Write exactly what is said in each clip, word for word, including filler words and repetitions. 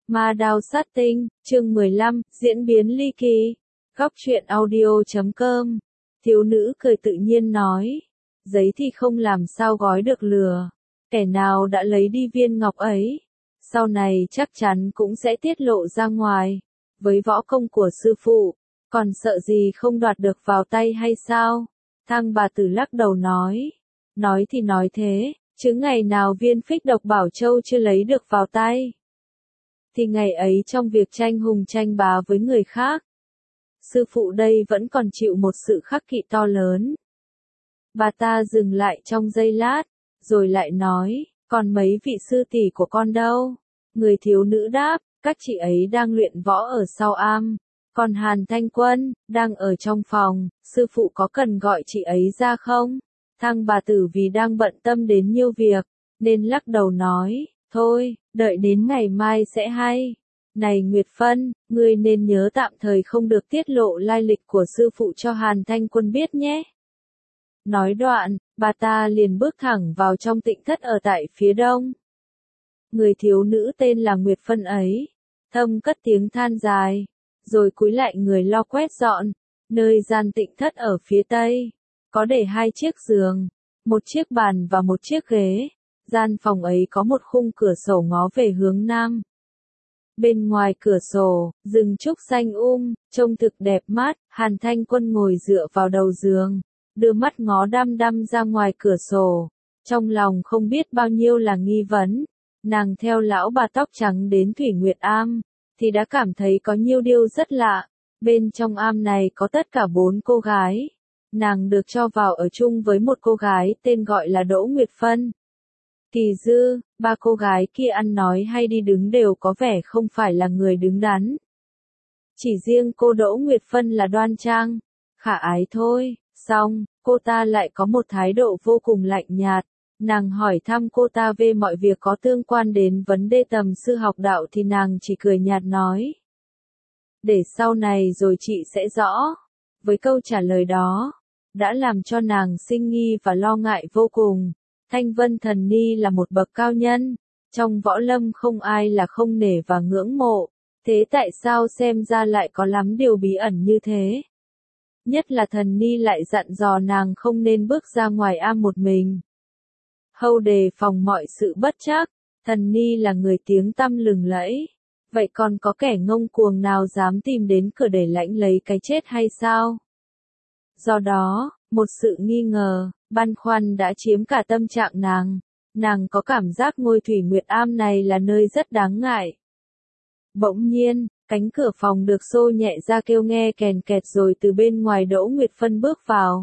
Ma đao sát tinh, chương mười lăm, diễn biến ly kỳ. Góc truyện audio chấm com. Thiếu nữ cười tự nhiên nói. Giấy thì không làm sao gói được lừa. Kẻ nào đã lấy đi viên ngọc ấy, sau này chắc chắn cũng sẽ tiết lộ ra ngoài. Với võ công của sư phụ, còn sợ gì không đoạt được vào tay hay sao? Thang bà tử lắc đầu nói. Nói thì nói thế, chứ ngày nào viên phích độc bảo châu chưa lấy được vào tay, thì ngày ấy trong việc tranh hùng tranh bá với người khác, sư phụ đây vẫn còn chịu một sự khắc kỵ to lớn. Bà ta dừng lại trong giây lát, rồi lại nói, còn mấy vị sư tỷ của con đâu? Người thiếu nữ đáp, các chị ấy đang luyện võ ở sau am, còn Hàn Thanh Quân, đang ở trong phòng, sư phụ có cần gọi chị ấy ra không? Thang bà tử vì đang bận tâm đến nhiều việc, nên lắc đầu nói, thôi, đợi đến ngày mai sẽ hay. Này Nguyệt Phân, ngươi nên nhớ tạm thời không được tiết lộ lai lịch của sư phụ cho Hàn Thanh Quân biết nhé. Nói đoạn, bà ta liền bước thẳng vào trong tịnh thất ở tại phía đông. Người thiếu nữ tên là Nguyệt Phân ấy, thâm cất tiếng than dài, rồi cúi lại người lo quét dọn. Nơi gian tịnh thất ở phía tây, có để hai chiếc giường, một chiếc bàn và một chiếc ghế. Gian phòng ấy có một khung cửa sổ ngó về hướng nam. Bên ngoài cửa sổ, rừng trúc xanh um, trông thực đẹp mắt. Hàn Thanh Quân ngồi dựa vào đầu giường, đưa mắt ngó đăm đăm ra ngoài cửa sổ. Trong lòng không biết bao nhiêu là nghi vấn. Nàng theo lão bà tóc trắng đến Thủy Nguyệt Am, thì đã cảm thấy có nhiều điều rất lạ. Bên trong am này có tất cả bốn cô gái. Nàng được cho vào ở chung với một cô gái tên gọi là Đỗ Nguyệt Phân. Kỳ dư, ba cô gái kia ăn nói hay đi đứng đều có vẻ không phải là người đứng đắn. Chỉ riêng cô Đỗ Nguyệt Phân là đoan trang, khả ái thôi. Xong, cô ta lại có một thái độ vô cùng lạnh nhạt. Nàng hỏi thăm cô ta về mọi việc có tương quan đến vấn đề tầm sư học đạo thì nàng chỉ cười nhạt nói. Để sau này rồi chị sẽ rõ. Với câu trả lời đó, đã làm cho nàng sinh nghi và lo ngại vô cùng. Thanh Vân Thần Ni là một bậc cao nhân, trong võ lâm không ai là không nể và ngưỡng mộ, thế tại sao xem ra lại có lắm điều bí ẩn như thế? Nhất là Thần Ni lại dặn dò nàng không nên bước ra ngoài am một mình. Hâu đề phòng mọi sự bất trắc, Thần Ni là người tiếng tăm lừng lẫy, vậy còn có kẻ ngông cuồng nào dám tìm đến cửa để lãnh lấy cái chết hay sao? Do đó, một sự nghi ngờ, băn khoăn đã chiếm cả tâm trạng nàng. Nàng có cảm giác ngôi Thủy Nguyệt Am này là nơi rất đáng ngại. Bỗng nhiên, cánh cửa phòng được xô nhẹ ra kêu nghe kèn kẹt rồi từ bên ngoài Đỗ Nguyệt Phân bước vào.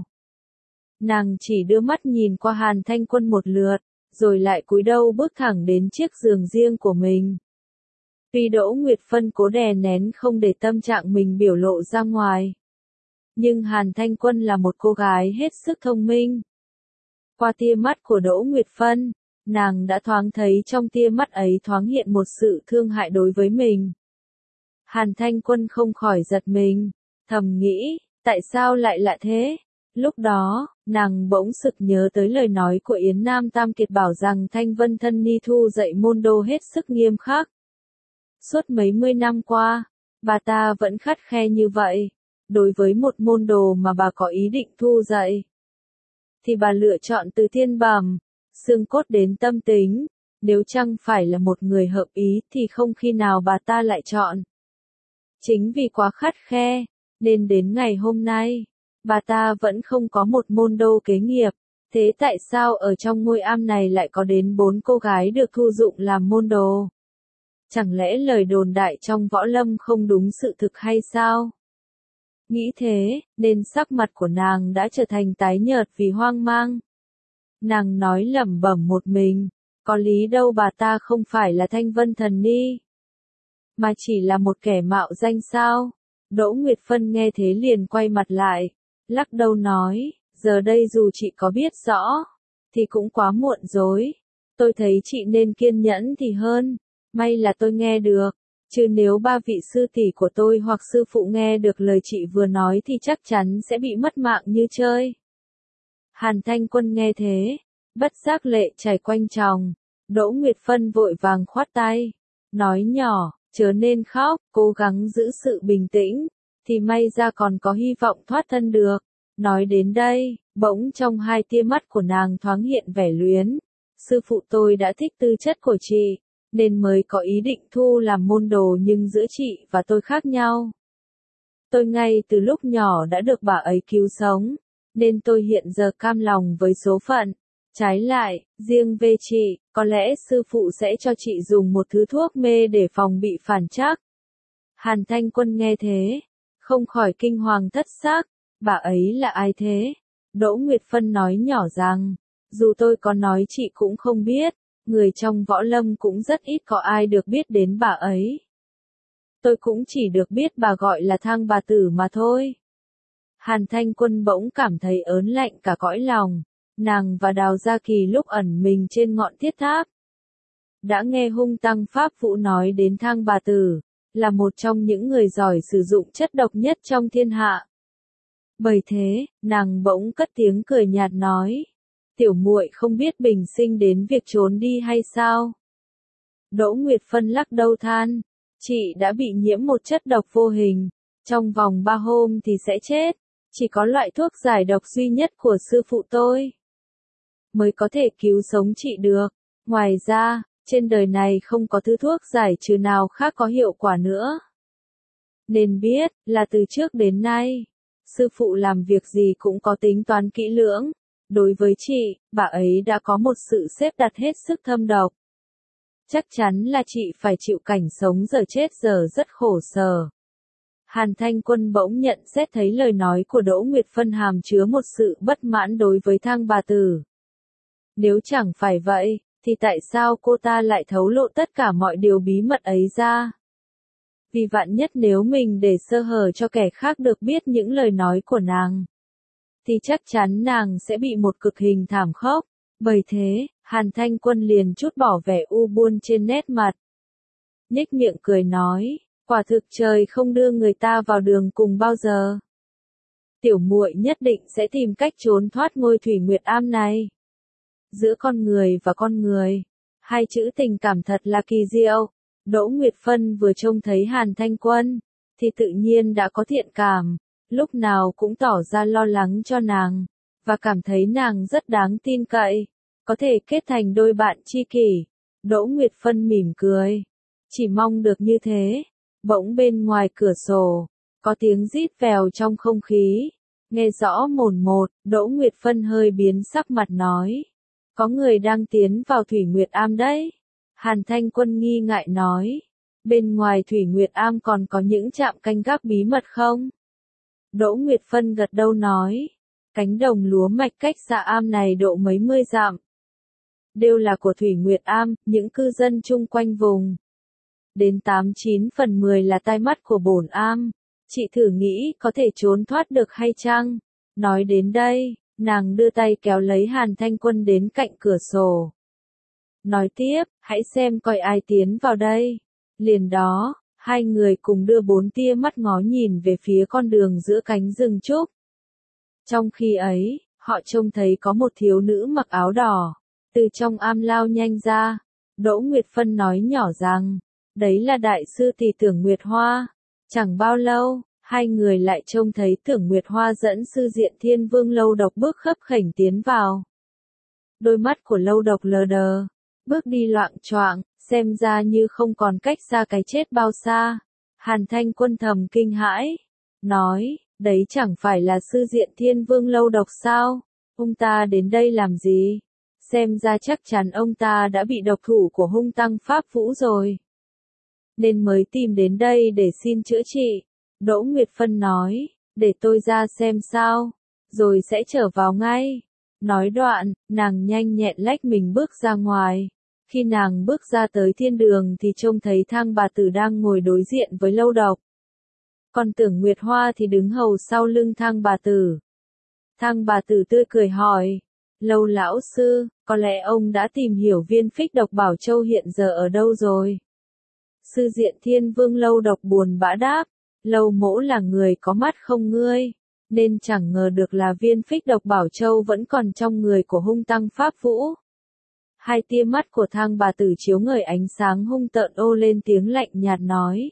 Nàng chỉ đưa mắt nhìn qua Hàn Thanh Quân một lượt, rồi lại cúi đầu bước thẳng đến chiếc giường riêng của mình. Tuy Đỗ Nguyệt Phân cố đè nén không để tâm trạng mình biểu lộ ra ngoài, nhưng Hàn Thanh Quân là một cô gái hết sức thông minh. Qua tia mắt của Đỗ Nguyệt Phân, nàng đã thoáng thấy trong tia mắt ấy thoáng hiện một sự thương hại đối với mình. Hàn Thanh Quân không khỏi giật mình, thầm nghĩ, tại sao lại lạ thế? Lúc đó, nàng bỗng sực nhớ tới lời nói của Yến Nam Tam Kiệt bảo rằng Thanh Vân Thân Ni thu dạy môn đồ hết sức nghiêm khắc. Suốt mấy mươi năm qua, bà ta vẫn khắt khe như vậy. Đối với một môn đồ mà bà có ý định thu dạy, thì bà lựa chọn từ thiên bẩm, xương cốt đến tâm tính. Nếu chẳng phải là một người hợp ý thì không khi nào bà ta lại chọn. Chính vì quá khắt khe, nên đến ngày hôm nay, bà ta vẫn không có một môn đồ kế nghiệp. Thế tại sao ở trong ngôi am này lại có đến bốn cô gái được thu dụng làm môn đồ? Chẳng lẽ lời đồn đại trong võ lâm không đúng sự thực hay sao? Nghĩ thế, nên sắc mặt của nàng đã trở thành tái nhợt vì hoang mang. Nàng nói lẩm bẩm một mình, có lý đâu bà ta không phải là Thanh Vân Thần Ni, mà chỉ là một kẻ mạo danh sao? Đỗ Nguyệt Phân nghe thế liền quay mặt lại, lắc đầu nói, giờ đây dù chị có biết rõ, thì cũng quá muộn rồi. Tôi thấy chị nên kiên nhẫn thì hơn, may là tôi nghe được. Chứ nếu ba vị sư tỷ của tôi hoặc sư phụ nghe được lời chị vừa nói thì chắc chắn sẽ bị mất mạng như chơi. Hàn Thanh Quân nghe thế, bất giác lệ chảy quanh tròng. Đỗ Nguyệt Phân vội vàng khoát tay, nói nhỏ, chớ nên khóc, cố gắng giữ sự bình tĩnh, thì may ra còn có hy vọng thoát thân được. Nói đến đây, bỗng trong hai tia mắt của nàng thoáng hiện vẻ luyến. Sư phụ tôi đã thích tư chất của chị, nên mới có ý định thu làm môn đồ, nhưng giữa chị và tôi khác nhau. Tôi ngay từ lúc nhỏ đã được bà ấy cứu sống, nên tôi hiện giờ cam lòng với số phận. Trái lại, riêng về chị, có lẽ sư phụ sẽ cho chị dùng một thứ thuốc mê để phòng bị phản trắc. Hàn Thanh Quân nghe thế, không khỏi kinh hoàng thất xác. Bà ấy là ai thế? Đỗ Nguyệt Phân nói nhỏ rằng, dù tôi có nói chị cũng không biết, người trong võ lâm cũng rất ít có ai được biết đến bà ấy. Tôi cũng chỉ được biết bà gọi là Thang bà tử mà thôi. Hàn Thanh Quân bỗng cảm thấy ớn lạnh cả cõi lòng. Nàng và Đào Gia Kỳ lúc ẩn mình trên ngọn thiết tháp, đã nghe hung tăng Pháp Vũ nói đến Thang bà tử, là một trong những người giỏi sử dụng chất độc nhất trong thiên hạ. Bởi thế, nàng bỗng cất tiếng cười nhạt nói, tiểu muội không biết bình sinh đến việc trốn đi hay sao? Đỗ Nguyệt Phân lắc đầu than, chị đã bị nhiễm một chất độc vô hình, trong vòng ba hôm thì sẽ chết, chỉ có loại thuốc giải độc duy nhất của sư phụ tôi mới có thể cứu sống chị được. Ngoài ra, trên đời này không có thứ thuốc giải trừ nào khác có hiệu quả nữa. Nên biết, là từ trước đến nay, sư phụ làm việc gì cũng có tính toán kỹ lưỡng. Đối với chị, bà ấy đã có một sự xếp đặt hết sức thâm độc. Chắc chắn là chị phải chịu cảnh sống giờ chết giờ rất khổ sở. Hàn Thanh Quân bỗng nhận xét thấy lời nói của Đỗ Nguyệt Phân hàm chứa một sự bất mãn đối với Thang bà tử. Nếu chẳng phải vậy, thì tại sao cô ta lại thấu lộ tất cả mọi điều bí mật ấy ra? Vì vạn nhất nếu mình để sơ hở cho kẻ khác được biết những lời nói của nàng, thì chắc chắn nàng sẽ bị một cực hình thảm khốc. Bởi thế, Hàn Thanh Quân liền trút bỏ vẻ u buồn trên nét mặt. Nhếch miệng cười nói, quả thực trời không đưa người ta vào đường cùng bao giờ. Tiểu muội nhất định sẽ tìm cách trốn thoát ngôi Thủy Nguyệt Am này. Giữa con người và con người, hai chữ tình cảm thật là kỳ diệu. Đỗ Nguyệt Phân vừa trông thấy Hàn Thanh Quân, thì tự nhiên đã có thiện cảm, lúc nào cũng tỏ ra lo lắng cho nàng, và cảm thấy nàng rất đáng tin cậy, có thể kết thành đôi bạn tri kỷ. Đỗ Nguyệt Phân mỉm cười, chỉ mong được như thế. Bỗng bên ngoài cửa sổ, có tiếng rít vèo trong không khí, nghe rõ mồn một. Đỗ Nguyệt Phân hơi biến sắc mặt nói, có người đang tiến vào Thủy Nguyệt Am đấy. Hàn Thanh Quân nghi ngại nói, bên ngoài Thủy Nguyệt Am còn có những trạm canh gác bí mật không? Đỗ Nguyệt Phân gật đầu nói, cánh đồng lúa mạch cách xa am này độ mấy mươi dặm, đều là của Thủy Nguyệt Am, những cư dân chung quanh vùng. Đến tám chín phần mười là tai mắt của bổn am, chị thử nghĩ có thể trốn thoát được hay chăng? Nói đến đây, nàng đưa tay kéo lấy Hàn Thanh Quân đến cạnh cửa sổ. Nói tiếp, hãy xem coi ai tiến vào đây. Liền đó, hai người cùng đưa bốn tia mắt ngó nhìn về phía con đường giữa cánh rừng trúc. Trong khi ấy, họ trông thấy có một thiếu nữ mặc áo đỏ, từ trong am lao nhanh ra. Đỗ Nguyệt Phân nói nhỏ rằng, đấy là đại sư tỷ Tưởng Nguyệt Hoa. Chẳng bao lâu, hai người lại trông thấy Tưởng Nguyệt Hoa dẫn sư diện Thiên Vương Lâu Độc bước khấp khểnh tiến vào. Đôi mắt của Lâu Độc lờ đờ, bước đi loạng choạng, xem ra như không còn cách xa cái chết bao xa. Hàn Thanh Quân thầm kinh hãi, nói, đấy chẳng phải là sư diện Thiên Vương Lâu Độc sao? Ông ta đến đây làm gì? Xem ra chắc chắn ông ta đã bị độc thủ của hung tăng Pháp Vũ rồi, nên mới tìm đến đây để xin chữa trị. Đỗ Nguyệt Phân nói, để tôi ra xem sao, rồi sẽ trở vào ngay. Nói đoạn, nàng nhanh nhẹn lách mình bước ra ngoài. Khi nàng bước ra tới thiên đường thì trông thấy Thang bà tử đang ngồi đối diện với Lâu Độc. Còn Tưởng Nguyệt Hoa thì đứng hầu sau lưng Thang bà tử. Thang bà tử tươi cười hỏi, Lâu lão sư, có lẽ ông đã tìm hiểu viên phích độc Bảo Châu hiện giờ ở đâu rồi? Sư diện Thiên Vương Lâu Độc buồn bã đáp, Lâu mỗ là người có mắt không ngươi, nên chẳng ngờ được là viên phích độc Bảo Châu vẫn còn trong người của hung tăng Pháp Vũ. Hai tia mắt của Thang bà tử chiếu ngời ánh sáng hung tợn, ô lên tiếng lạnh nhạt nói.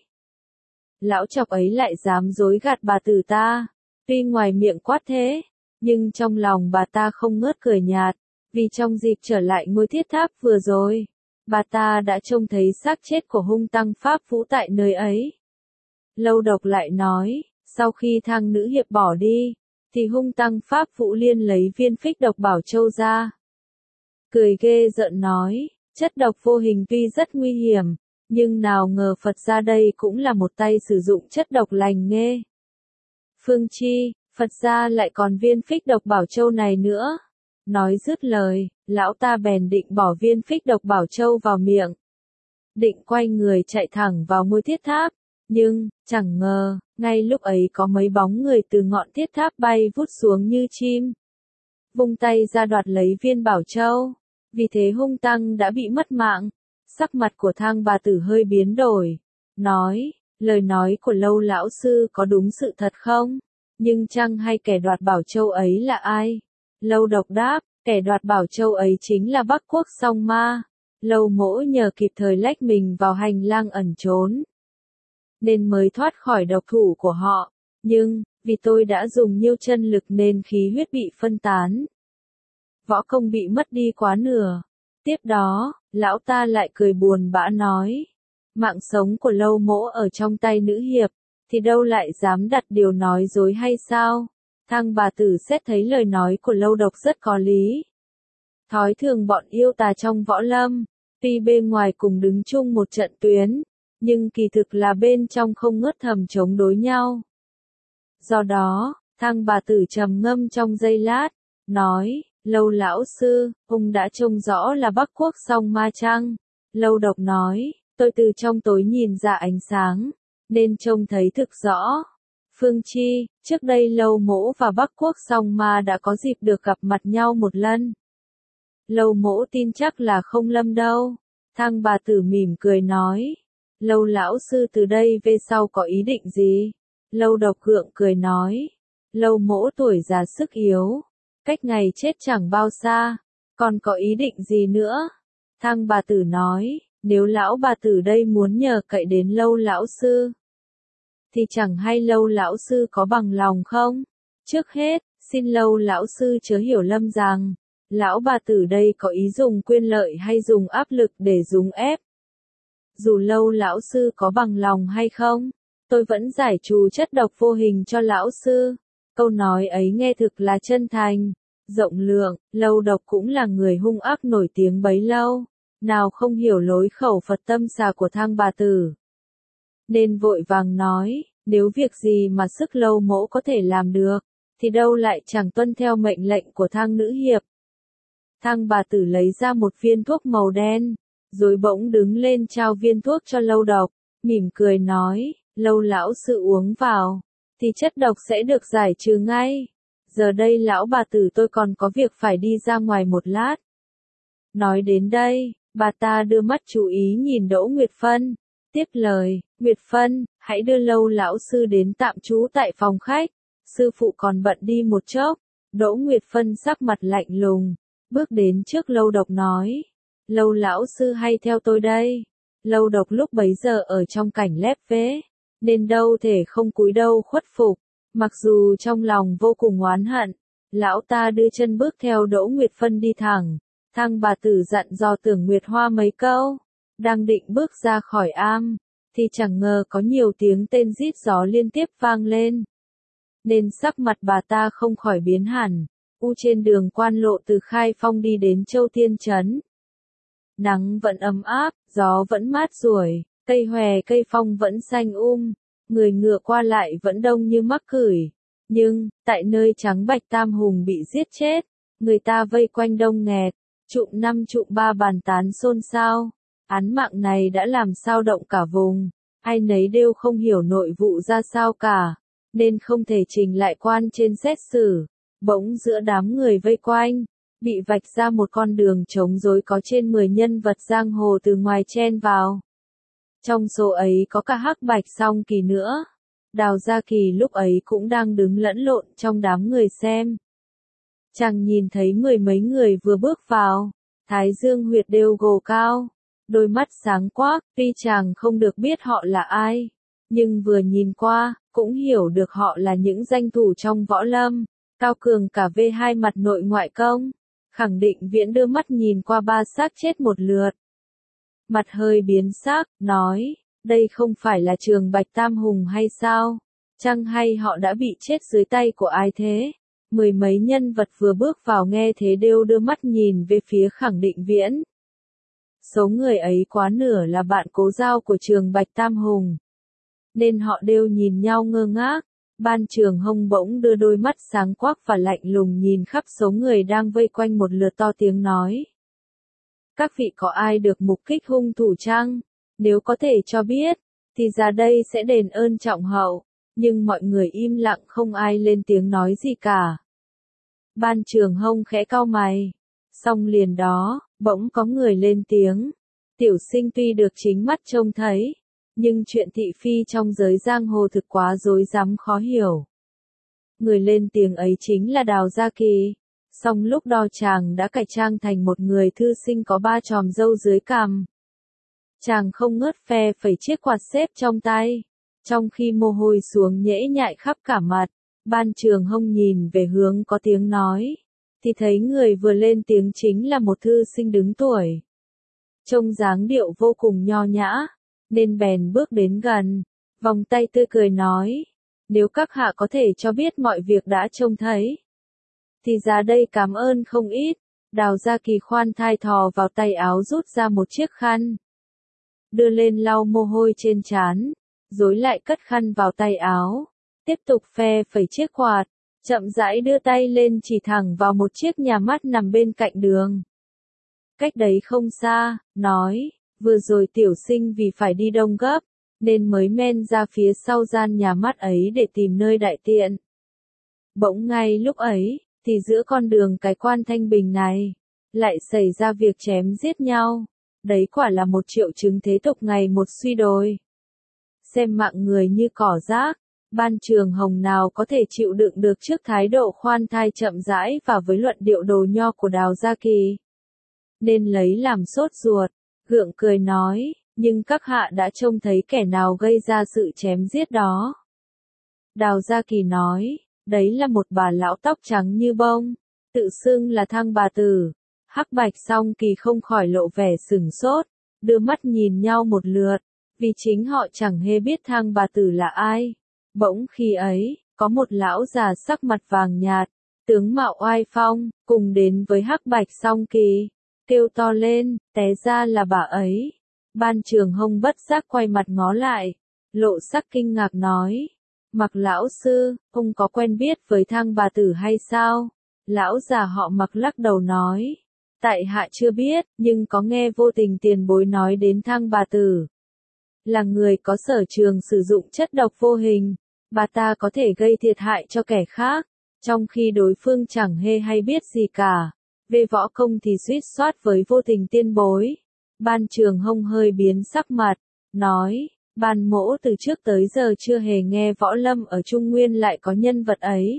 Lão chọc ấy lại dám dối gạt bà tử ta. Tuy ngoài miệng quát thế, nhưng trong lòng bà ta không ngớt cười nhạt, vì trong dịp trở lại ngôi thiết tháp vừa rồi, bà ta đã trông thấy xác chết của hung tăng Pháp Vũ tại nơi ấy. Lâu Độc lại nói, sau khi Thang nữ hiệp bỏ đi, thì hung tăng Pháp Vũ Liên lấy viên phích độc bảo châu ra. Cười ghê rợn nói, chất độc vô hình tuy rất nguy hiểm, nhưng nào ngờ Phật ra đây cũng là một tay sử dụng chất độc lành nghê. Phương Chi, Phật ra lại còn viên phích độc bảo châu này nữa. Nói dứt lời, lão ta bèn định bỏ viên phích độc bảo châu vào miệng. Định quay người chạy thẳng vào ngôi thiết tháp, nhưng, chẳng ngờ, ngay lúc ấy có mấy bóng người từ ngọn thiết tháp bay vút xuống như chim. Vung tay ra đoạt lấy viên bảo châu, vì thế hung tăng đã bị mất mạng. Sắc mặt của Thang bà tử hơi biến đổi, nói, lời nói của Lâu lão sư có đúng sự thật không? Nhưng chăng hay kẻ đoạt bảo châu ấy là ai? Lâu Độc đáp, kẻ đoạt bảo châu ấy chính là Bắc Quốc Song Ma. Lâu Mỗ nhờ kịp thời lách mình vào hành lang ẩn trốn, nên mới thoát khỏi độc thủ của họ. Nhưng, vì tôi đã dùng nhiêu chân lực nên khí huyết bị phân tán, võ công bị mất đi quá nửa. Tiếp đó, lão ta lại cười buồn bã nói, mạng sống của Lâu Mỗ ở trong tay nữ hiệp, thì đâu lại dám đặt điều nói dối hay sao? Thang bà tử xét thấy lời nói của Lâu Độc rất có lý. Thói thường bọn yêu tà trong võ lâm, tuy bên ngoài cùng đứng chung một trận tuyến, nhưng kỳ thực là bên trong không ngớt thầm chống đối nhau. Do đó, Thang bà tử trầm ngâm trong giây lát, nói, Lâu lão sư, ông đã trông rõ là Bắc Quốc Song Ma chăng? Lâu Độc nói, tôi từ trong tối nhìn ra ánh sáng, nên trông thấy thực rõ. Phương Chi, trước đây Lâu Mỗ và Bắc Quốc Song Ma đã có dịp được gặp mặt nhau một lần. Lâu Mỗ tin chắc là không lầm đâu. Thang bà tử mỉm cười nói, Lâu lão sư từ đây về sau có ý định gì? Lâu Độc gượng cười nói, Lâu Mỗ tuổi già sức yếu, cách ngày chết chẳng bao xa, còn có ý định gì nữa? Thang bà tử nói, nếu lão bà tử đây muốn nhờ cậy đến Lâu lão sư, thì chẳng hay Lâu lão sư có bằng lòng không? Trước hết, xin Lâu lão sư chớ hiểu lầm rằng, lão bà tử đây có ý dùng quyền lợi hay dùng áp lực để dùng ép. Dù Lâu lão sư có bằng lòng hay không, tôi vẫn giải trừ chất độc vô hình cho lão sư. Câu nói ấy nghe thực là chân thành, rộng lượng. Lâu Độc cũng là người hung ác nổi tiếng bấy lâu, nào không hiểu lối khẩu Phật tâm xà của Thang bà tử, nên vội vàng nói, nếu việc gì mà sức Lâu Mỗ có thể làm được, thì đâu lại chẳng tuân theo mệnh lệnh của Thang nữ hiệp. Thang bà tử lấy ra một viên thuốc màu đen, rồi bỗng đứng lên trao viên thuốc cho Lâu Độc, mỉm cười nói, Lâu lão sư uống vào, thì chất độc sẽ được giải trừ ngay. Giờ đây lão bà tử tôi còn có việc phải đi ra ngoài một lát. Nói đến đây, bà ta đưa mắt chú ý nhìn Đỗ Nguyệt Phân, tiếp lời, Nguyệt Phân, hãy đưa Lâu lão sư đến tạm trú tại phòng khách, sư phụ còn bận đi một chốc. Đỗ Nguyệt Phân sắc mặt lạnh lùng, bước đến trước Lâu Độc nói, Lâu lão sư hay theo tôi đây. Lâu Độc lúc bấy giờ ở trong cảnh lép vế, nên đâu thể không cúi đầu khuất phục. Mặc dù trong lòng vô cùng oán hận, lão ta đưa chân bước theo Đỗ Nguyệt Phân đi thẳng. Thang bà tử dặn dò Tưởng Nguyệt Hoa mấy câu, đang định bước ra khỏi am, thì chẳng ngờ có nhiều tiếng tên rít gió liên tiếp vang lên, nên sắc mặt bà ta không khỏi biến hẳn. U trên đường quan lộ từ Khai Phong đi đến Châu Thiên Trấn, nắng vẫn ấm áp, gió vẫn mát ruổi, cây hòe cây phong vẫn xanh um, người ngựa qua lại vẫn đông như mắc cửi. Nhưng, tại nơi Trắng Bạch Tam Hùng bị giết chết, người ta vây quanh đông nghẹt, trụm năm trụm ba bàn tán xôn xao. Án mạng này đã làm sao động cả vùng, ai nấy đều không hiểu nội vụ ra sao cả, nên không thể trình lại quan trên xét xử. Bỗng giữa đám người vây quanh, bị vạch ra một con đường trống rối có trên mười nhân vật giang hồ từ ngoài chen vào. Trong số ấy có cả Hắc Bạch Song Kỳ nữa. Đào Gia Kỳ lúc ấy cũng đang đứng lẫn lộn trong đám người xem. Chàng nhìn thấy mười mấy người vừa bước vào, Thái dương huyệt đều gồ cao, đôi mắt sáng quắc, tuy chàng không được biết họ là ai, nhưng vừa nhìn qua, cũng hiểu được họ là những danh thủ trong võ lâm, cao cường cả về hai mặt nội ngoại công. Khẳng Định Viễn đưa mắt nhìn qua ba xác chết một lượt. Mặt hơi biến sắc, nói, đây không phải là Trường Bạch Tam Hùng hay sao? Chăng hay họ đã bị chết dưới tay của ai thế? Mười mấy nhân vật vừa bước vào nghe thế đều đưa mắt nhìn về phía Khẳng Định Viễn. Số người ấy quá nửa là bạn cố giao của Trường Bạch Tam Hùng, nên họ đều nhìn nhau ngơ ngác. Ban Trường Hồng bỗng đưa đôi mắt sáng quắc và lạnh lùng nhìn khắp số người đang vây quanh một lượt, to tiếng nói. Các vị có ai được mục kích hung thủ chăng? Nếu có thể cho biết, thì ra đây sẽ đền ơn trọng hậu. Nhưng mọi người im lặng, không ai lên tiếng nói gì cả. Ban Trường Hồng khẽ cau mày. Xong liền đó, bỗng có người lên tiếng. Tiểu sinh tuy được chính mắt trông thấy, nhưng chuyện thị phi trong giới giang hồ thực quá rối rắm khó hiểu. Người lên tiếng ấy chính là Đào Gia Kỳ. Song lúc đó chàng đã cải trang thành một người thư sinh có ba chòm râu dưới cằm. Chàng không ngớt phe phẩy chiếc quạt xếp trong tay, trong khi mồ hôi xuống nhễ nhại khắp cả mặt. Ban Trường Hồng nhìn về hướng có tiếng nói, thì thấy người vừa lên tiếng chính là một thư sinh đứng tuổi. Trông dáng điệu vô cùng nho nhã, nên bèn bước đến gần, vòng tay tươi cười nói, nếu các hạ có thể cho biết mọi việc đã trông thấy, thì ra đây cảm ơn không ít. Đào Gia Kỳ khoan thai thò vào tay áo rút ra một chiếc khăn, đưa lên lau mồ hôi trên trán, rồi lại cất khăn vào tay áo, tiếp tục phe phẩy chiếc quạt, chậm rãi đưa tay lên chỉ thẳng vào một chiếc nhà mắt nằm bên cạnh đường. Cách đấy không xa, nói, vừa rồi tiểu sinh vì phải đi đông gấp, nên mới men ra phía sau gian nhà mắt ấy để tìm nơi đại tiện. Bỗng ngay lúc ấy, thì giữa con đường cái quan Thanh Bình này, lại xảy ra việc chém giết nhau. Đấy quả là một triệu chứng thế tục ngày một suy đồi. Xem mạng người như cỏ rác, Ban Trường Hồng nào có thể chịu đựng được trước thái độ khoan thai chậm rãi và với luận điệu đồ nho của Đào Gia Kỳ. Nên lấy làm sốt ruột, gượng cười nói, nhưng các hạ đã trông thấy kẻ nào gây ra sự chém giết đó? Đào Gia Kỳ nói, đấy là một bà lão tóc trắng như bông, tự xưng là Thang bà tử. Hắc Bạch Song Kỳ không khỏi lộ vẻ sửng sốt, đưa mắt nhìn nhau một lượt, vì chính họ chẳng hề biết Thang bà tử là ai. Bỗng khi ấy, có một lão già sắc mặt vàng nhạt, tướng mạo oai phong, cùng đến với Hắc Bạch Song Kỳ, kêu to lên, té ra là bà ấy. Ban Trường Hồng bất giác quay mặt ngó lại, lộ sắc kinh ngạc nói, Mặc lão sư, ông có quen biết với Thang bà tử hay sao? Lão già họ Mặc lắc đầu nói, tại hạ chưa biết, nhưng có nghe vô tình tiền bối nói đến Thang bà tử. Là người có sở trường sử dụng chất độc vô hình, bà ta có thể gây thiệt hại cho kẻ khác, trong khi đối phương chẳng hề hay biết gì cả. Về võ công thì suýt soát với vô tình tiên bối. Ban Trường Hồng hơi biến sắc mặt, nói, Ban mỗ từ trước tới giờ chưa hề nghe võ lâm ở Trung Nguyên lại có nhân vật ấy.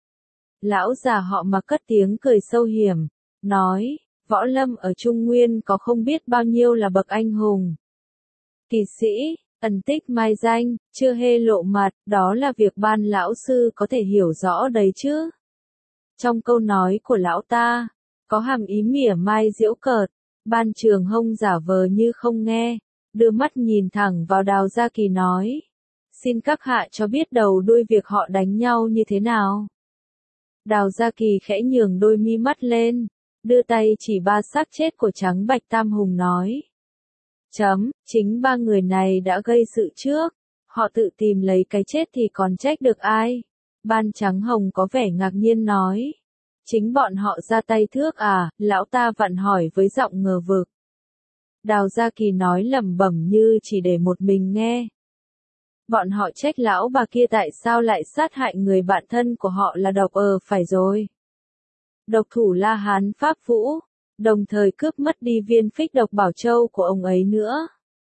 Lão già họ Mặc cất tiếng cười sâu hiểm, nói, võ lâm ở Trung Nguyên có không biết bao nhiêu là bậc anh hùng. Kỳ sĩ, ẩn tích mai danh, chưa hề lộ mặt, đó là việc Ban lão sư có thể hiểu rõ đấy chứ. Trong câu nói của lão ta, có hàm ý mỉa mai giễu cợt. Ban Trường Hồng giả vờ như không nghe, đưa mắt nhìn thẳng vào Đào Gia Kỳ nói, xin các hạ cho biết đầu đuôi việc họ đánh nhau như thế nào. Đào Gia Kỳ khẽ nhường đôi mi mắt lên, đưa tay chỉ ba xác chết của Trắng Bạch Tam Hùng nói, chấm, chính ba người này đã gây sự trước, họ tự tìm lấy cái chết thì còn trách được ai. Ban Trắng Hồng có vẻ ngạc nhiên nói, chính bọn họ ra tay thước à? Lão ta vặn hỏi với giọng ngờ vực. Đào Gia Kỳ nói lẩm bẩm như chỉ để một mình nghe. Bọn họ trách lão bà kia tại sao lại sát hại người bạn thân của họ là độc ờ phải rồi. Độc thủ La Hán Pháp Vũ, đồng thời cướp mất đi viên phích độc Bảo Châu của ông ấy nữa.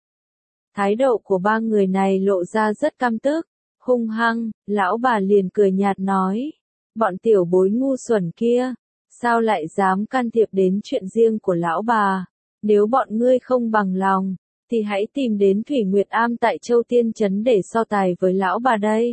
Thái độ của ba người này lộ ra rất căm tức, hung hăng. Lão bà liền cười nhạt nói, bọn tiểu bối ngu xuẩn kia, sao lại dám can thiệp đến chuyện riêng của lão bà? Nếu bọn ngươi không bằng lòng, thì hãy tìm đến Thủy Nguyệt Am tại Châu Tiên Trấn để so tài với lão bà đây.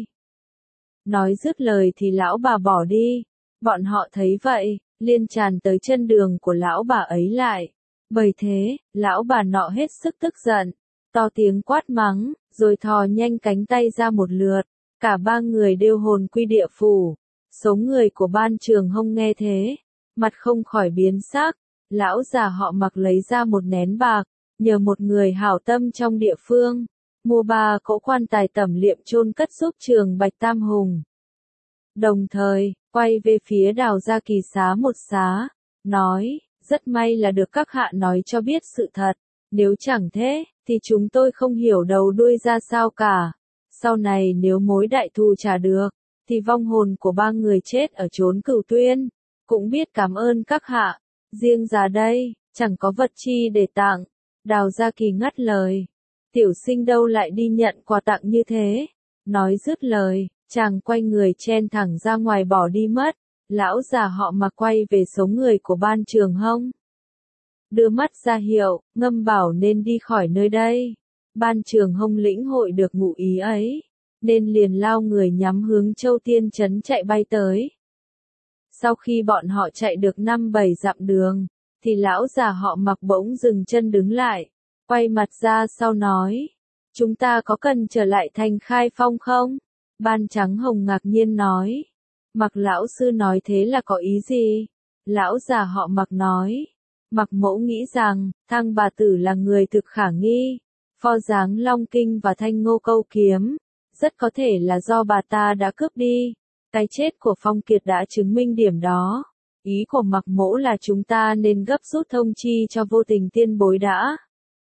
Nói dứt lời thì lão bà bỏ đi. Bọn họ thấy vậy, liền tràn tới chân đường của lão bà ấy lại. Bởi thế, lão bà nọ hết sức tức giận, to tiếng quát mắng, rồi thò nhanh cánh tay ra một lượt. Cả ba người đều hồn quy địa phủ. Số người của Ban Trường Hông nghe thế, mặt không khỏi biến sắc. Lão già họ Mặc lấy ra một nén bạc, nhờ một người hảo tâm trong địa phương, mua ba cỗ quan tài tẩm liệm chôn cất giúp Trường Bạch Tam Hùng. Đồng thời, quay về phía Đào Gia Kỳ xá một xá, nói, rất may là được các hạ nói cho biết sự thật, nếu chẳng thế, thì chúng tôi không hiểu đầu đuôi ra sao cả. Sau này nếu mối đại thù trả được, thì vong hồn của ba người chết ở chốn Cửu Tuyên, cũng biết cảm ơn các hạ. Riêng già đây, chẳng có vật chi để tặng. Đào Gia Kỳ ngắt lời. Tiểu sinh đâu lại đi nhận quà tặng như thế. Nói dứt lời, chàng quay người chen thẳng ra ngoài bỏ đi mất. Lão già họ Mặc quay về số người của Ban Trường Hông. Đưa mắt ra hiệu, ngâm bảo nên đi khỏi nơi đây. Ban Trường Hông lĩnh hội được ngụ ý ấy, nên liền lao người nhắm hướng Châu Tiên Trấn chạy bay tới. Sau khi bọn họ chạy được năm bảy dặm đường, thì lão già họ Mặc bỗng dừng chân đứng lại, quay mặt ra sau nói, chúng ta có cần trở lại thành Khai Phong không? Ban Trắng Hồng ngạc nhiên nói, Mặc lão sư nói thế là có ý gì? Lão già họ Mặc nói, Mặc mẫu nghĩ rằng, Thang bà tử là người thực khả nghi, pho dáng Long Kinh và Thanh Ngô Câu Kiếm, rất có thể là do bà ta đã cướp đi. Cái chết của Phong Kiệt đã chứng minh điểm đó. Ý của Mặc mẫu là chúng ta nên gấp rút thông chi cho Vô Tình tiên bối đã.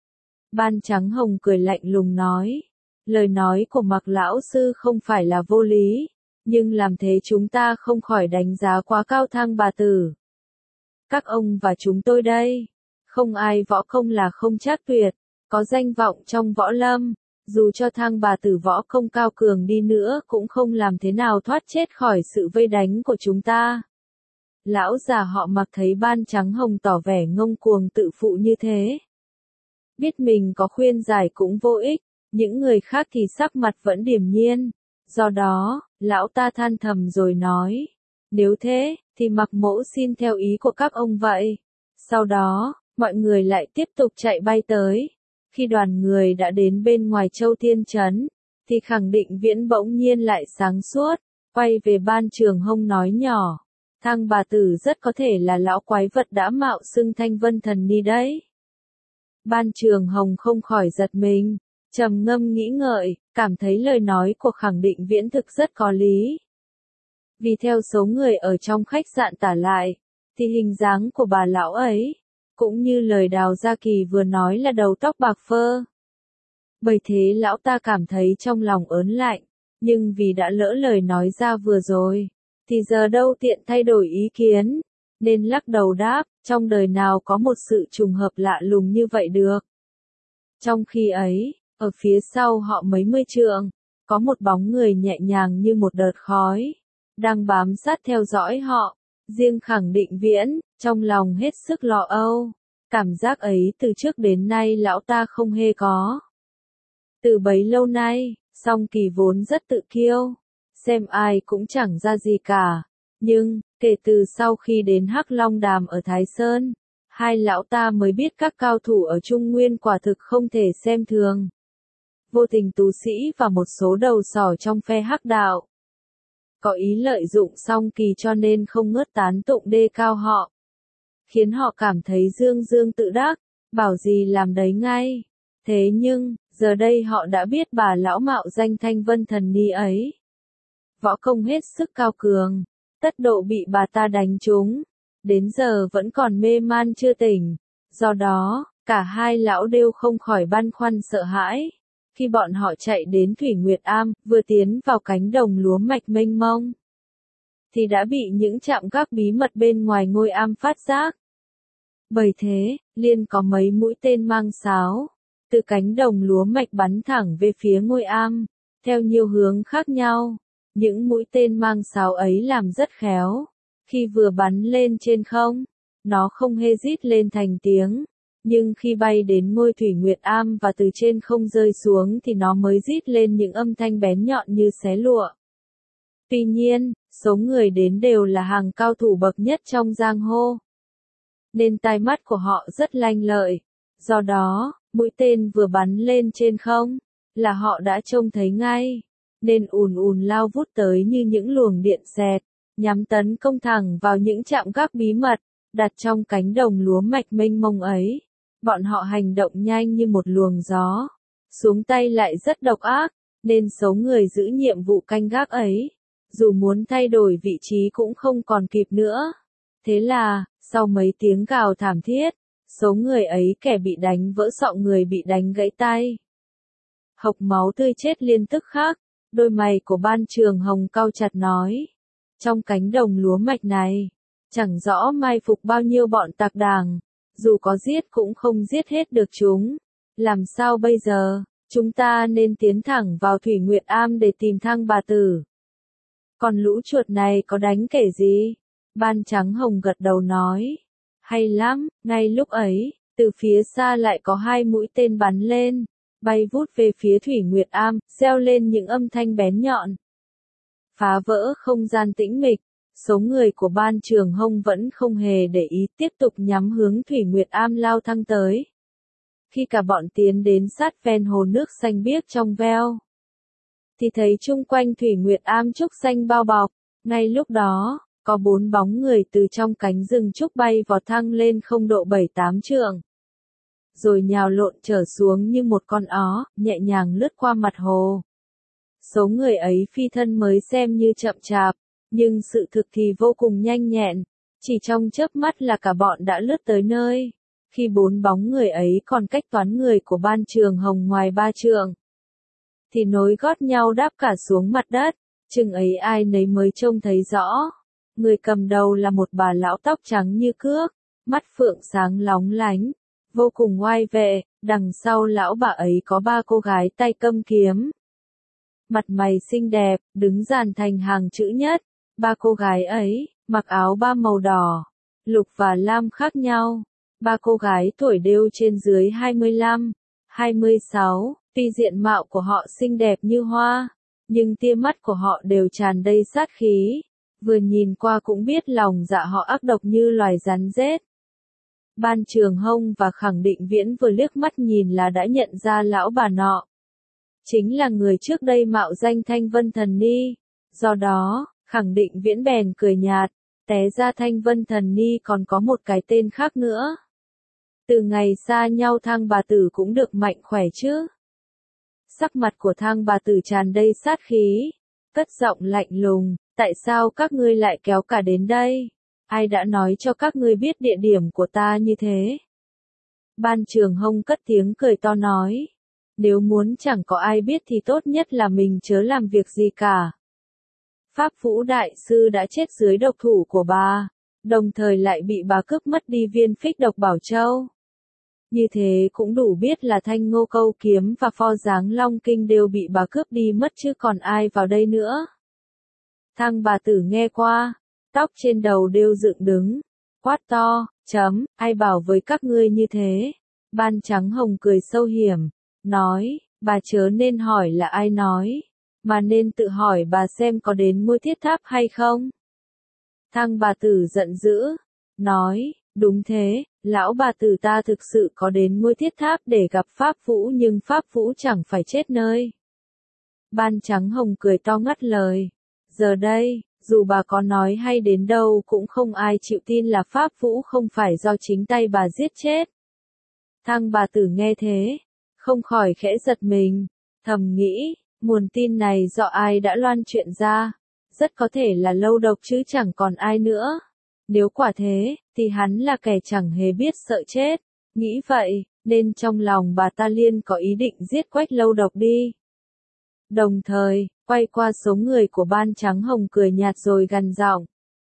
Ban Trắng Hồng cười lạnh lùng nói, lời nói của Mặc lão sư không phải là vô lý, nhưng làm thế chúng ta không khỏi đánh giá quá cao Thang bà tử. Các ông và chúng tôi đây, không ai võ công là không trác tuyệt, có danh vọng trong võ lâm, dù cho Thang bà tử võ công cao cường đi nữa cũng không làm thế nào thoát chết khỏi sự vây đánh của chúng ta. Lão già họ Mặc thấy Ban Trắng Hồng tỏ vẻ ngông cuồng tự phụ như thế, biết mình có khuyên giải cũng vô ích, những người khác thì sắc mặt vẫn điềm nhiên. Do đó, lão ta than thầm rồi nói, nếu thế, thì Mặc mẫu xin theo ý của các ông vậy. Sau đó, mọi người lại tiếp tục chạy bay tới. Khi đoàn người đã đến bên ngoài Châu Tiên Trấn, thì Khẳng Định Viễn bỗng nhiên lại sáng suốt, quay về Ban Trường Hông nói nhỏ, Thang bà tử rất có thể là lão quái vật đã mạo xưng Thanh Vân Thần Ni đấy. Ban Trường Hồng không khỏi giật mình, trầm ngâm nghĩ ngợi, cảm thấy lời nói của Khẳng Định Viễn thực rất có lý. Vì theo số người ở trong khách sạn tả lại, thì hình dáng của bà lão ấy, cũng như lời Đào Gia Kỳ vừa nói là đầu tóc bạc phơ. Bởi thế lão ta cảm thấy trong lòng ớn lạnh, nhưng vì đã lỡ lời nói ra vừa rồi, thì giờ đâu tiện thay đổi ý kiến, nên lắc đầu đáp, trong đời nào có một sự trùng hợp lạ lùng như vậy được. Trong khi ấy, ở phía sau họ mấy mươi trượng, có một bóng người nhẹ nhàng như một đợt khói, đang bám sát theo dõi họ. Riêng Khẳng Định Viễn, trong lòng hết sức lo âu, cảm giác ấy từ trước đến nay lão ta không hề có. Từ bấy lâu nay, Song Kỳ vốn rất tự kiêu, xem ai cũng chẳng ra gì cả, nhưng, kể từ sau khi đến Hắc Long Đàm ở Thái Sơn, hai lão ta mới biết các cao thủ ở Trung Nguyên quả thực không thể xem thường. Vô Tình tú sĩ và một số đầu sỏ trong phe Hắc đạo có ý lợi dụng Song Kỳ cho nên không ngớt tán tụng đề cao họ, khiến họ cảm thấy dương dương tự đắc, bảo gì làm đấy ngay. Thế nhưng, giờ đây họ đã biết bà lão mạo danh Thanh Vân Thần Ni ấy, võ công hết sức cao cường, tất độ bị bà ta đánh trúng, đến giờ vẫn còn mê man chưa tỉnh. Do đó, cả hai lão đều không khỏi băn khoăn sợ hãi. Khi bọn họ chạy đến Thủy Nguyệt Am, vừa tiến vào cánh đồng lúa mạch mênh mông, thì đã bị những trạm gác bí mật bên ngoài ngôi am phát giác. Bởi thế, liền có mấy mũi tên mang sáo, từ cánh đồng lúa mạch bắn thẳng về phía ngôi am, theo nhiều hướng khác nhau. Những mũi tên mang sáo ấy làm rất khéo, Khi vừa bắn lên trên không, nó không hề rít lên thành tiếng. Nhưng khi bay đến ngôi Thủy Nguyệt Am và từ trên không rơi xuống thì nó mới rít lên những âm thanh bén nhọn như xé lụa. Tuy nhiên, số người đến đều là hàng cao thủ bậc nhất trong giang hồ. Nên tai mắt của họ rất lanh lợi. Do đó, mũi tên vừa bắn lên trên không, là họ đã trông thấy ngay. Nên ùn ùn lao vút tới như những luồng điện xẹt, nhắm tấn công thẳng vào những trạm gác bí mật, đặt trong cánh đồng lúa mạch mênh mông ấy. Bọn họ hành động nhanh như một luồng gió, xuống tay lại rất độc ác, nên số người giữ nhiệm vụ canh gác ấy, dù muốn thay đổi vị trí cũng không còn kịp nữa. Thế là, sau mấy tiếng gào thảm thiết, số người ấy kẻ bị đánh vỡ sọ người bị đánh gãy tay. Hộc máu tươi chết liên tức khắc, đôi mày của Ban Trường Hồng cau chặt nói. Trong cánh đồng lúa mạch này, chẳng rõ mai phục bao nhiêu bọn tặc đảng, dù có giết cũng không giết hết được chúng. Làm sao bây giờ, chúng ta nên tiến thẳng vào Thủy Nguyệt Am để tìm Thang bà tử. Còn lũ chuột này có đánh kẻ gì? Ban Trắng Hồng gật đầu nói. Hay lắm, ngay lúc ấy, từ phía xa lại có hai mũi tên bắn lên, bay vút về phía Thủy Nguyệt Am, reo lên những âm thanh bén nhọn. Phá vỡ không gian tĩnh mịch, số người của Ban Trường Hồng vẫn không hề để ý, tiếp tục nhắm hướng Thủy Nguyệt Am lao thăng tới. Khi cả bọn tiến đến sát ven hồ nước xanh biếc trong veo, thì thấy chung quanh Thủy Nguyệt Am trúc xanh bao bọc. Ngay lúc đó, có bốn bóng người từ trong cánh rừng trúc bay vọt thăng lên không độ bảy tám trượng. Rồi nhào lộn trở xuống như một con ó, nhẹ nhàng lướt qua mặt hồ. Số người ấy phi thân mới xem như chậm chạp, nhưng sự thực thì vô cùng nhanh nhẹn. Chỉ trong chớp mắt là cả bọn đã lướt tới nơi. Khi bốn bóng người ấy còn cách toán người của Ban Trường Hồng ngoài ba trượng, thì nối gót nhau đáp cả xuống mặt đất. Chừng ấy ai nấy mới trông thấy rõ. Người cầm đầu là một bà lão tóc trắng như cước, mắt phượng sáng lóng lánh, vô cùng oai vệ. Đằng sau lão bà ấy có ba cô gái tay cầm kiếm, mặt mày xinh đẹp, đứng dàn thành hàng chữ nhất. Ba cô gái ấy, mặc áo ba màu đỏ, lục và lam khác nhau. Ba cô gái tuổi đều trên dưới hai mươi lăm, hai mươi sáu, tuy diện mạo của họ xinh đẹp như hoa, nhưng tia mắt của họ đều tràn đầy sát khí. Vừa nhìn qua cũng biết lòng dạ họ ác độc như loài rắn rết. Ban Trường Hồng và Khẳng Định Viễn vừa liếc mắt nhìn là đã nhận ra lão bà nọ chính là người trước đây mạo danh Thanh Vân Thần Ni. Do đó, Khẳng Định Viễn bèn cười nhạt, té ra Thanh Vân Thần Ni còn có một cái tên khác nữa. Từ ngày xa nhau Thang bà tử cũng được mạnh khỏe chứ? Sắc mặt của Thang bà tử tràn đầy sát khí, cất giọng lạnh lùng, tại sao các ngươi lại kéo cả đến đây? Ai đã nói cho các ngươi biết địa điểm của ta như thế? Ban Trường Hồng cất tiếng cười to nói, nếu muốn chẳng có ai biết thì tốt nhất là mình chớ làm việc gì cả. Pháp Vũ Đại Sư đã chết dưới độc thủ của bà, đồng thời lại bị bà cướp mất đi viên phích độc Bảo Châu. Như thế cũng đủ biết là Thanh Ngô Câu Kiếm và Pho Giáng Long Kinh đều bị bà cướp đi mất chứ còn ai vào đây nữa. Thang bà tử nghe qua, tóc trên đầu đều dựng đứng, quát to, chấm, ai bảo với các ngươi như thế? Ban Trắng Hồng cười sâu hiểm, nói, bà chớ nên hỏi là ai nói, mà nên tự hỏi bà xem có đến ngôi thiết tháp hay không. Thang bà tử giận dữ, nói, đúng thế, lão bà tử ta thực sự có đến ngôi thiết tháp để gặp Pháp Vũ nhưng Pháp Vũ chẳng phải chết nơi. Ban Trắng Hồng cười to ngắt lời, giờ đây, dù bà có nói hay đến đâu cũng không ai chịu tin là Pháp Vũ không phải do chính tay bà giết chết. Thang bà tử nghe thế, không khỏi khẽ giật mình, thầm nghĩ, nguồn tin này do ai đã loan chuyện ra, rất có thể là Lâu Độc chứ chẳng còn ai nữa. Nếu quả thế, thì hắn là kẻ chẳng hề biết sợ chết. Nghĩ vậy, nên trong lòng bà ta liên có ý định giết Quách Lâu Độc đi. Đồng thời, quay qua số người của Ban Trắng Hồng cười nhạt rồi gằn giọng.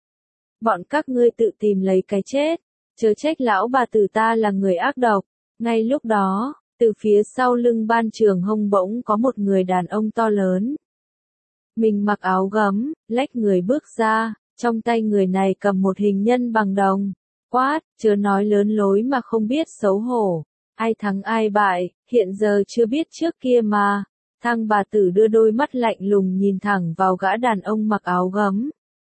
Bọn các ngươi tự tìm lấy cái chết, chớ trách lão bà tử ta là người ác độc. Ngay lúc đó, từ phía sau lưng Ban Trường Hồng bỗng có một người đàn ông to lớn. Mình mặc áo gấm, lách người bước ra, Trong tay người này cầm một hình nhân bằng đồng. Quát, chớ nói lớn lối mà không biết xấu hổ. Ai thắng ai bại, hiện giờ chưa biết trước kia mà. Thang bà tử đưa đôi mắt lạnh lùng nhìn thẳng vào gã đàn ông mặc áo gấm.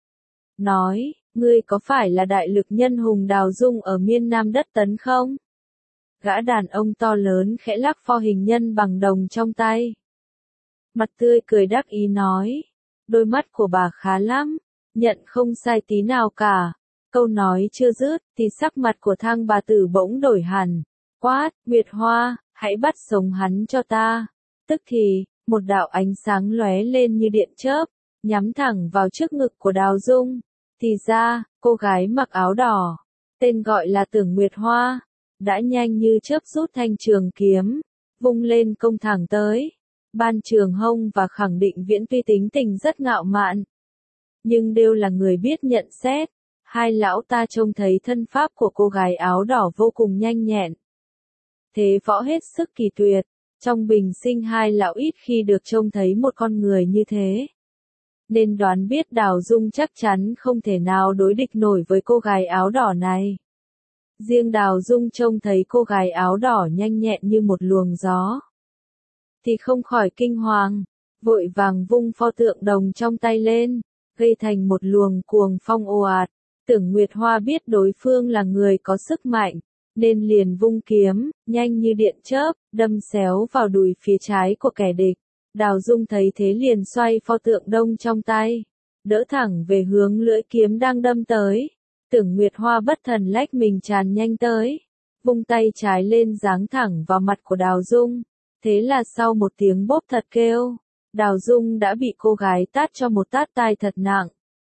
Nói, ngươi có phải là đại lực nhân hùng Đào Dung ở miên Nam đất Tấn không? Gã đàn ông to lớn khẽ lắc pho hình nhân bằng đồng trong tay. Mặt tươi cười đắc ý nói, đôi mắt của bà khá lắm, nhận không sai tí nào cả. Câu nói chưa dứt, thì sắc mặt của thang bà tử bỗng đổi hẳn. Quát, Nguyệt Hoa, hãy bắt sống hắn cho ta. Tức thì, một đạo ánh sáng lóe lên như điện chớp, nhắm thẳng vào trước ngực của Đào Dung. Thì ra, cô gái mặc áo đỏ, tên gọi là Tưởng Nguyệt Hoa, đã nhanh như chớp rút thanh trường kiếm, vung lên công thẳng tới. Ban Trường Hông và Khẳng Định Viễn tuy tính tình rất ngạo mạn, nhưng đều là người biết nhận xét. Hai lão ta trông thấy thân pháp của cô gái áo đỏ vô cùng nhanh nhẹn. Thế võ hết sức kỳ tuyệt, trong bình sinh hai lão ít khi được trông thấy một con người như thế. Nên đoán biết Đào Dung chắc chắn không thể nào đối địch nổi với cô gái áo đỏ này. Riêng Đào Dung trông thấy cô gái áo đỏ nhanh nhẹn như một luồng gió, thì không khỏi kinh hoàng, vội vàng vung pho tượng đồng trong tay lên, gây thành một luồng cuồng phong ồ ạt. Tưởng Nguyệt Hoa biết đối phương là người có sức mạnh, nên liền vung kiếm, nhanh như điện chớp, đâm xéo vào đùi phía trái của kẻ địch. Đào Dung thấy thế liền xoay pho tượng đông trong tay, đỡ thẳng về hướng lưỡi kiếm đang đâm tới. Tưởng Nguyệt Hoa bất thần lách mình tràn nhanh tới, vung tay trái lên giáng thẳng vào mặt của Đào Dung. Thế là sau một tiếng bốp thật kêu, Đào Dung đã bị cô gái tát cho một tát tai thật nặng.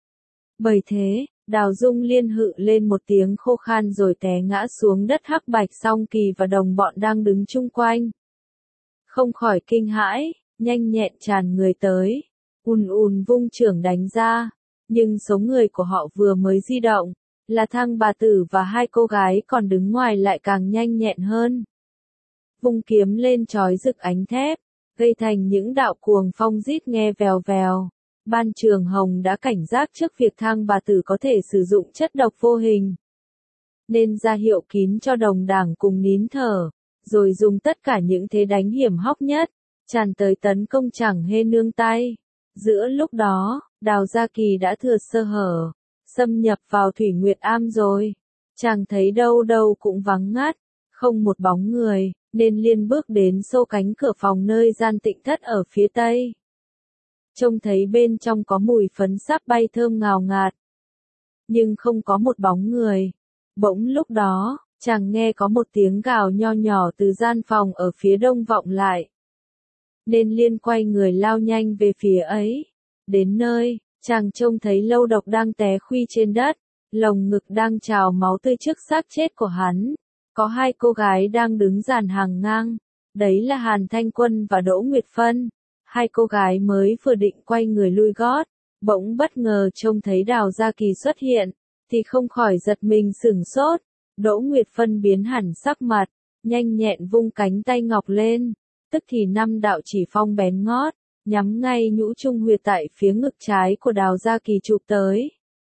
Bởi thế, Đào Dung liên hự lên một tiếng khô khan rồi té ngã xuống đất. Hắc Bạch Song Kỳ và đồng bọn đang đứng chung quanh, không khỏi kinh hãi, nhanh nhẹn tràn người tới, ùn ùn vung chưởng đánh ra. Nhưng số người của họ vừa mới di động, là thang bà tử và hai cô gái còn đứng ngoài lại càng nhanh nhẹn hơn. Vung kiếm lên chói rực ánh thép, gây thành những đạo cuồng phong rít nghe vèo vèo. Ban Trường Hồng đã cảnh giác trước việc thang bà tử có thể sử dụng chất độc vô hình, nên ra hiệu kín cho đồng đảng cùng nín thở, rồi dùng tất cả những thế đánh hiểm hóc nhất, tràn tới tấn công chẳng hề nương tay. Giữa lúc đó, Đào Gia Kỳ đã thừa sơ hở, xâm nhập vào Thủy Nguyệt Am rồi. Chàng thấy đâu đâu cũng vắng ngắt, không một bóng người, nên liền bước đến xô cánh cửa phòng nơi gian tịnh thất ở phía tây. Trông thấy bên trong có mùi phấn sáp bay thơm ngào ngạt, nhưng không có một bóng người. Bỗng lúc đó, chàng nghe có một tiếng gào nho nhỏ từ gian phòng ở phía đông vọng lại, nên liền quay người lao nhanh về phía ấy. Đến nơi, chàng trông thấy Lâu Độc đang té khuy trên đất, lồng ngực đang trào máu tươi trước xác chết của hắn. Có hai cô gái đang đứng dàn hàng ngang, đấy là Hàn Thanh Quân và Đỗ Nguyệt Phân. Hai cô gái mới vừa định quay người lui gót, bỗng bất ngờ trông thấy Đào Gia Kỳ xuất hiện, thì không khỏi giật mình sửng sốt. Đỗ Nguyệt Phân biến hẳn sắc mặt, nhanh nhẹn vung cánh tay ngọc lên, tức thì năm đạo chỉ phong bén ngót, nhắm ngay nhũ trung huyệt tại phía ngực trái của Đào Gia Kỳ chụp tới.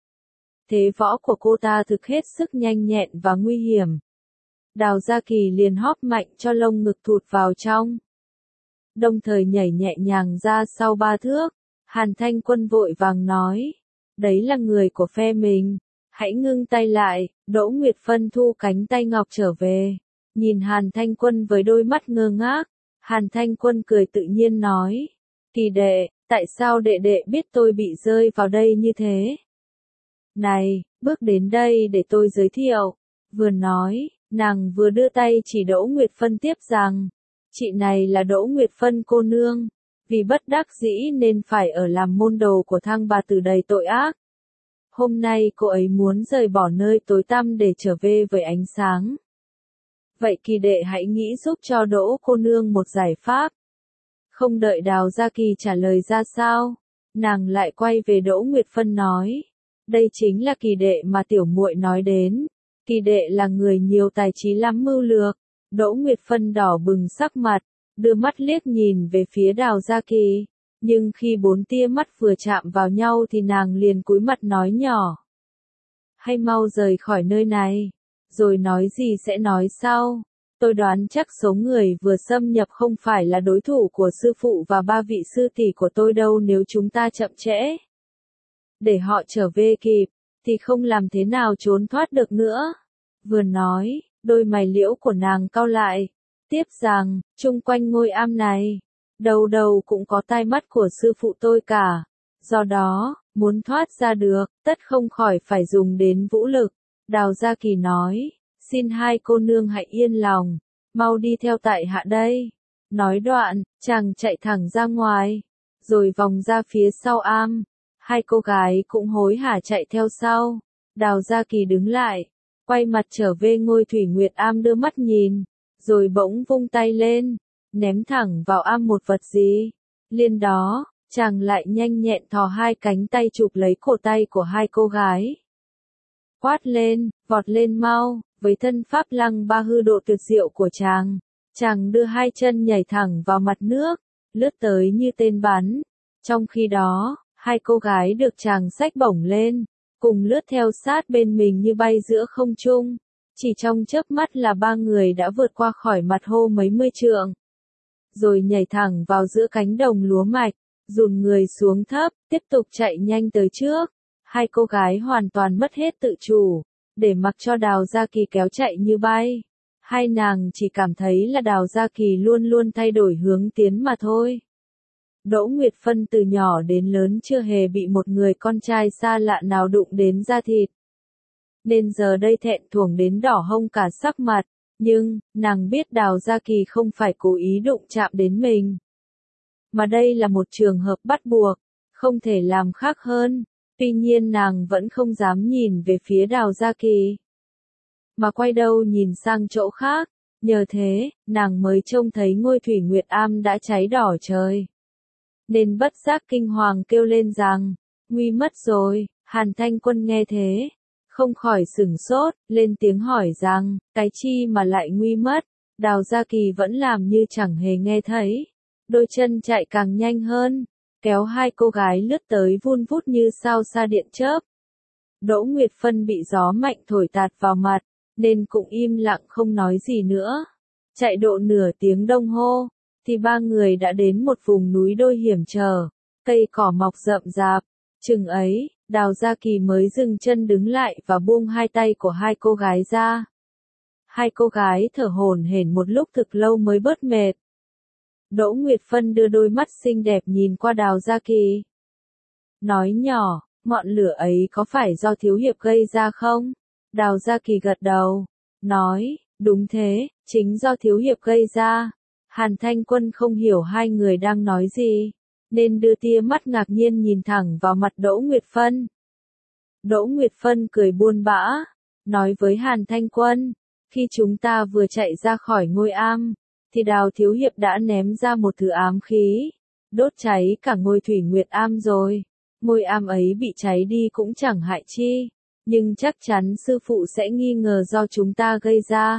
Thế võ của cô ta thực hết sức nhanh nhẹn và nguy hiểm. Đào Gia Kỳ liền hóp mạnh cho lông ngực thụt vào trong, đồng thời nhảy nhẹ nhàng ra sau ba thước. Hàn Thanh Quân vội vàng nói, đấy là người của phe mình, hãy ngưng tay lại. Đỗ Nguyệt Phân thu cánh tay ngọc trở về, nhìn Hàn Thanh Quân với đôi mắt ngơ ngác. Hàn Thanh Quân cười tự nhiên nói, Kỳ đệ, tại sao đệ đệ biết tôi bị rơi vào đây như thế? Này, bước đến đây để tôi giới thiệu. Vừa nói, nàng vừa đưa tay chỉ Đỗ Nguyệt Phân tiếp rằng, chị này là Đỗ Nguyệt Phân cô nương, vì bất đắc dĩ nên phải ở làm môn đồ của thang bà tử đầy tội ác. Hôm nay cô ấy muốn rời bỏ nơi tối tăm để trở về với ánh sáng. Vậy Kỳ đệ hãy nghĩ giúp cho Đỗ cô nương một giải pháp. Không đợi Đào Gia Kỳ trả lời ra sao, nàng lại quay về Đỗ Nguyệt Phân nói, đây chính là Kỳ đệ mà tiểu muội nói đến. Kỳ đệ là người nhiều tài trí lắm mưu lược. Đỗ Nguyệt Phân đỏ bừng sắc mặt, đưa mắt liếc nhìn về phía Đào Gia Kỳ. nhưng khi bốn tia mắt vừa chạm vào nhau thì nàng liền cúi mặt nói nhỏ. Hay mau rời khỏi nơi này, rồi nói gì sẽ nói sau. Tôi đoán chắc số người vừa xâm nhập không phải là đối thủ của sư phụ và ba vị sư tỷ của tôi đâu nếu chúng ta chậm trễ. Để họ trở về kịp, thì không làm thế nào trốn thoát được nữa. Vừa nói, đôi mày liễu của nàng cau lại. Tiếp rằng, chung quanh ngôi am này, đầu đầu cũng có tai mắt của sư phụ tôi cả. Do đó, muốn thoát ra được, tất không khỏi phải dùng đến vũ lực. Đào Gia Kỳ nói, xin hai cô nương hãy yên lòng, mau đi theo tại hạ đây. Nói đoạn, chàng chạy thẳng ra ngoài, rồi vòng ra phía sau am. Hai cô gái cũng hối hả chạy theo sau. Đào Gia Kỳ đứng lại, quay mặt trở về ngôi Thủy Nguyệt am đưa mắt nhìn, rồi bỗng vung tay lên, ném thẳng vào am một vật gì. Liên đó, chàng lại nhanh nhẹn thò hai cánh tay chụp lấy cổ tay của hai cô gái. Quát lên, vọt lên mau, với thân pháp lăng ba hư độ tuyệt diệu của chàng, chàng đưa hai chân nhảy thẳng vào mặt nước, lướt tới như tên bắn. Trong khi đó, hai cô gái được chàng xách bổng lên, cùng lướt theo sát bên mình như bay giữa không trung. Chỉ trong chớp mắt là ba người đã vượt qua khỏi mặt hồ mấy mươi trượng, rồi nhảy thẳng vào giữa cánh đồng lúa mạch, dùn người xuống thấp, tiếp tục chạy nhanh tới trước. Hai cô gái hoàn toàn mất hết tự chủ, để mặc cho Đào Gia Kỳ kéo chạy như bay. Hai nàng chỉ cảm thấy là Đào Gia Kỳ luôn luôn thay đổi hướng tiến mà thôi. Đỗ Nguyệt Phân từ nhỏ đến lớn chưa hề bị một người con trai xa lạ nào đụng đến da thịt, nên giờ đây thẹn thùng đến đỏ hông cả sắc mặt, nhưng, nàng biết Đào Gia Kỳ không phải cố ý đụng chạm đến mình. Mà đây là một trường hợp bắt buộc, không thể làm khác hơn, tuy nhiên nàng vẫn không dám nhìn về phía Đào Gia Kỳ, mà quay đầu nhìn sang chỗ khác, nhờ thế, nàng mới trông thấy ngôi Thủy Nguyệt am đã cháy đỏ trời. Nên bất giác kinh hoàng kêu lên rằng, nguy mất rồi. Hàn Thanh Quân nghe thế, không khỏi sửng sốt, lên tiếng hỏi rằng, cái chi mà lại nguy mất. Đào Gia Kỳ vẫn làm như chẳng hề nghe thấy, đôi chân chạy càng nhanh hơn, kéo hai cô gái lướt tới vun vút như sao xa điện chớp. Đỗ Nguyệt Phân bị gió mạnh thổi tạt vào mặt, nên cũng im lặng không nói gì nữa. Chạy độ nửa tiếng đồng hồ, thì ba người đã đến một vùng núi đôi hiểm trở, cây cỏ mọc rậm rạp. Chừng ấy, Đào Gia Kỳ mới dừng chân đứng lại và buông hai tay của hai cô gái ra. Hai cô gái thở hổn hển một lúc thực lâu mới bớt mệt. Đỗ Nguyệt Phân đưa đôi mắt xinh đẹp nhìn qua Đào Gia Kỳ, nói nhỏ, ngọn lửa ấy có phải do thiếu hiệp gây ra không? Đào Gia Kỳ gật đầu, nói, đúng thế, chính do thiếu hiệp gây ra. Hàn Thanh Quân không hiểu hai người đang nói gì, nên đưa tia mắt ngạc nhiên nhìn thẳng vào mặt Đỗ Nguyệt Phân. Đỗ Nguyệt Phân cười buồn bã, nói với Hàn Thanh Quân, khi chúng ta vừa chạy ra khỏi ngôi am, thì Đào thiếu hiệp đã ném ra một thứ ám khí, đốt cháy cả ngôi Thủy Nguyệt am rồi. Ngôi am ấy bị cháy đi cũng chẳng hại chi, nhưng chắc chắn sư phụ sẽ nghi ngờ do chúng ta gây ra,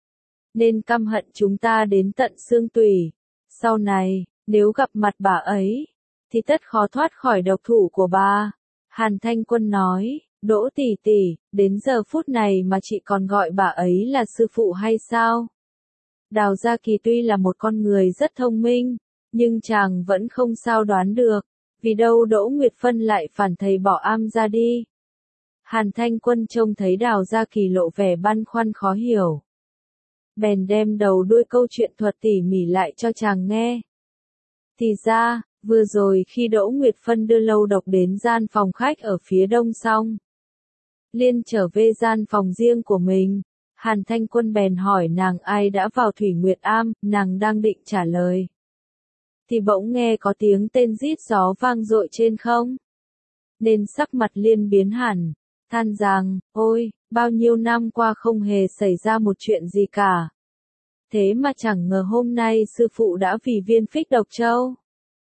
nên căm hận chúng ta đến tận xương tủy. Sau này, nếu gặp mặt bà ấy, thì tất khó thoát khỏi độc thủ của bà. Hàn Thanh Quân nói, Đỗ tỷ tỷ, đến giờ phút này mà chị còn gọi bà ấy là sư phụ hay sao? Đào Gia Kỳ tuy là một con người rất thông minh, nhưng chàng vẫn không sao đoán được, vì đâu Đỗ Nguyệt Phân lại phản thầy bỏ am ra đi. Hàn Thanh Quân trông thấy Đào Gia Kỳ lộ vẻ băn khoăn khó hiểu, bèn đem đầu đuôi câu chuyện thuật tỉ mỉ lại cho chàng nghe. Thì ra, vừa rồi khi Đỗ Nguyệt Phân đưa Lâu Độc đến gian phòng khách ở phía đông xong, Liên trở về gian phòng riêng của mình, Hàn Thanh Quân bèn hỏi nàng ai đã vào Thủy Nguyệt am. Nàng đang định trả lời, thì bỗng nghe có tiếng tên rít gió vang dội trên không, nên sắc mặt Liên biến hẳn, than rằng, ôi, bao nhiêu năm qua không hề xảy ra một chuyện gì cả. Thế mà chẳng ngờ hôm nay sư phụ đã vì viên Phích Độc Châu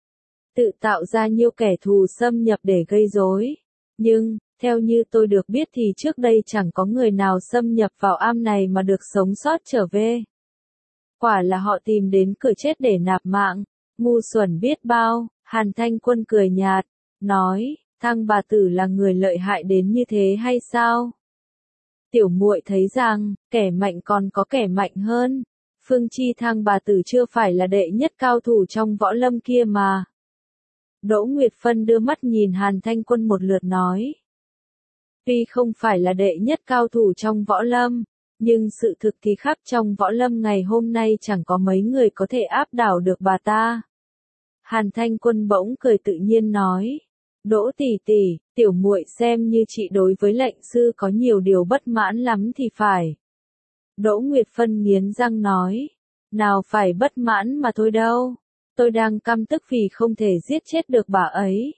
tự tạo ra nhiều kẻ thù xâm nhập để gây rối. Nhưng, theo như tôi được biết thì trước đây chẳng có người nào xâm nhập vào am này mà được sống sót trở về. Quả là họ tìm đến cửa chết để nạp mạng, ngu xuẩn biết bao. Hàn Thanh Quân cười nhạt, nói, Thang bà tử là người lợi hại đến như thế hay sao? Tiểu muội thấy rằng, kẻ mạnh còn có kẻ mạnh hơn. Phương Chi Thang bà tử chưa phải là đệ nhất cao thủ trong võ lâm kia mà. Đỗ Nguyệt Phân đưa mắt nhìn Hàn Thanh Quân một lượt nói. Tuy không phải là đệ nhất cao thủ trong võ lâm, nhưng sự thực thì khắp trong võ lâm ngày hôm nay chẳng có mấy người có thể áp đảo được bà ta. Hàn Thanh Quân bỗng cười tự nhiên nói. Đỗ tỷ tỷ, tiểu muội xem như chị đối với lệnh sư có nhiều điều bất mãn lắm thì phải. Đỗ Nguyệt Phân nghiến răng nói. Nào phải bất mãn mà thôi đâu. Tôi đang căm tức vì không thể giết chết được bà ấy.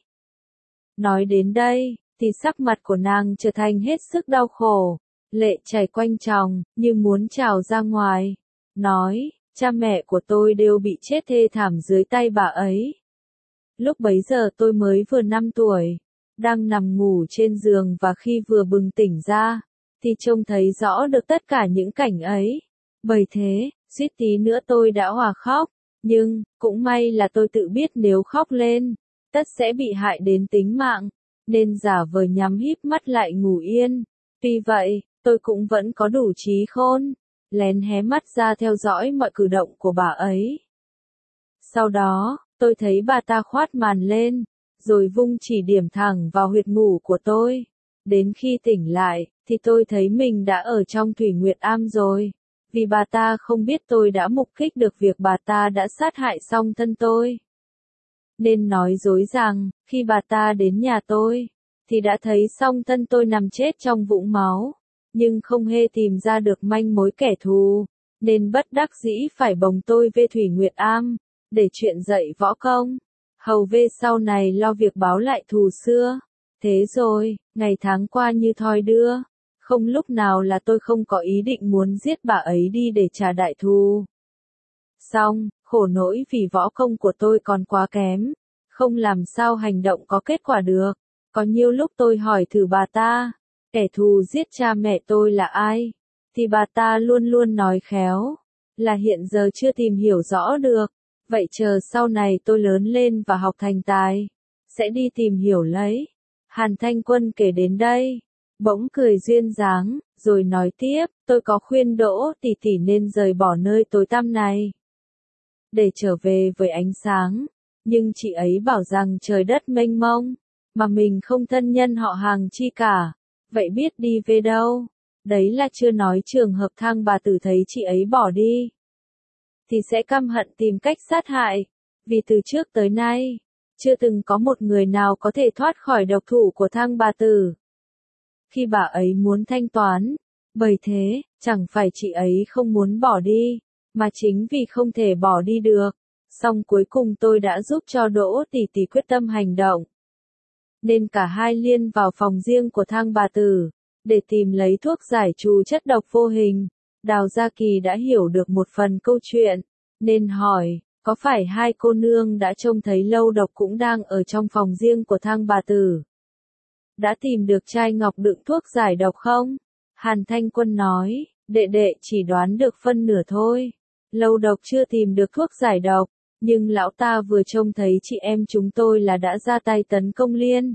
Nói đến đây, thì sắc mặt của nàng trở thành hết sức đau khổ. Lệ chảy quanh tròng, như muốn trào ra ngoài. Nói, cha mẹ của tôi đều bị chết thê thảm dưới tay bà ấy. Lúc bấy giờ tôi mới vừa năm tuổi, đang nằm ngủ trên giường và khi vừa bừng tỉnh ra, thì trông thấy rõ được tất cả những cảnh ấy. Bởi thế, suýt tí nữa tôi đã hòa khóc, nhưng, cũng may là tôi tự biết nếu khóc lên, tất sẽ bị hại đến tính mạng, nên giả vờ nhắm híp mắt lại ngủ yên. Tuy vậy, tôi cũng vẫn có đủ trí khôn, lén hé mắt ra theo dõi mọi cử động của bà ấy. Sau đó, tôi thấy bà ta khoát màn lên, rồi vung chỉ điểm thẳng vào huyệt ngủ của tôi. Đến khi tỉnh lại, thì tôi thấy mình đã ở trong Thủy Nguyệt Am rồi. Vì bà ta không biết tôi đã mục kích được việc bà ta đã sát hại song thân tôi. Nên nói dối rằng, khi bà ta đến nhà tôi, thì đã thấy song thân tôi nằm chết trong vũng máu, nhưng không hề tìm ra được manh mối kẻ thù, nên bất đắc dĩ phải bồng tôi về Thủy Nguyệt Am, để chuyện dạy võ công, hầu về sau này lo việc báo lại thù xưa. Thế rồi, ngày tháng qua như thoi đưa, không lúc nào là tôi không có ý định muốn giết bà ấy đi để trả đại thù. Xong, khổ nỗi vì võ công của tôi còn quá kém, không làm sao hành động có kết quả được. Có nhiều lúc tôi hỏi thử bà ta, kẻ thù giết cha mẹ tôi là ai, thì bà ta luôn luôn nói khéo, là hiện giờ chưa tìm hiểu rõ được. Vậy chờ sau này tôi lớn lên và học thành tài, sẽ đi tìm hiểu lấy. Hàn Thanh Quân kể đến đây, bỗng cười duyên dáng, rồi nói tiếp, tôi có khuyên Đỗ tỷ tỷ nên rời bỏ nơi tối tăm này, để trở về với ánh sáng, nhưng chị ấy bảo rằng trời đất mênh mông, mà mình không thân nhân họ hàng chi cả, vậy biết đi về đâu? Đấy là chưa nói trường hợp Thang bà tử thấy chị ấy bỏ đi, thì sẽ căm hận tìm cách sát hại, vì từ trước tới nay, chưa từng có một người nào có thể thoát khỏi độc thủ của Thang bà tử. Khi bà ấy muốn thanh toán, bởi thế, chẳng phải chị ấy không muốn bỏ đi, mà chính vì không thể bỏ đi được. Song cuối cùng tôi đã giúp cho Đỗ tỷ tỷ quyết tâm hành động. Nên cả hai liên vào phòng riêng của Thang bà tử, để tìm lấy thuốc giải trừ chất độc vô hình. Đào Gia Kỳ đã hiểu được một phần câu chuyện, nên hỏi, có phải hai cô nương đã trông thấy Lâu Độc cũng đang ở trong phòng riêng của Thang bà tử? Đã tìm được chai ngọc đựng thuốc giải độc không? Hàn Thanh Quân nói, đệ đệ chỉ đoán được phân nửa thôi. Lâu Độc chưa tìm được thuốc giải độc, nhưng lão ta vừa trông thấy chị em chúng tôi là đã ra tay tấn công Liên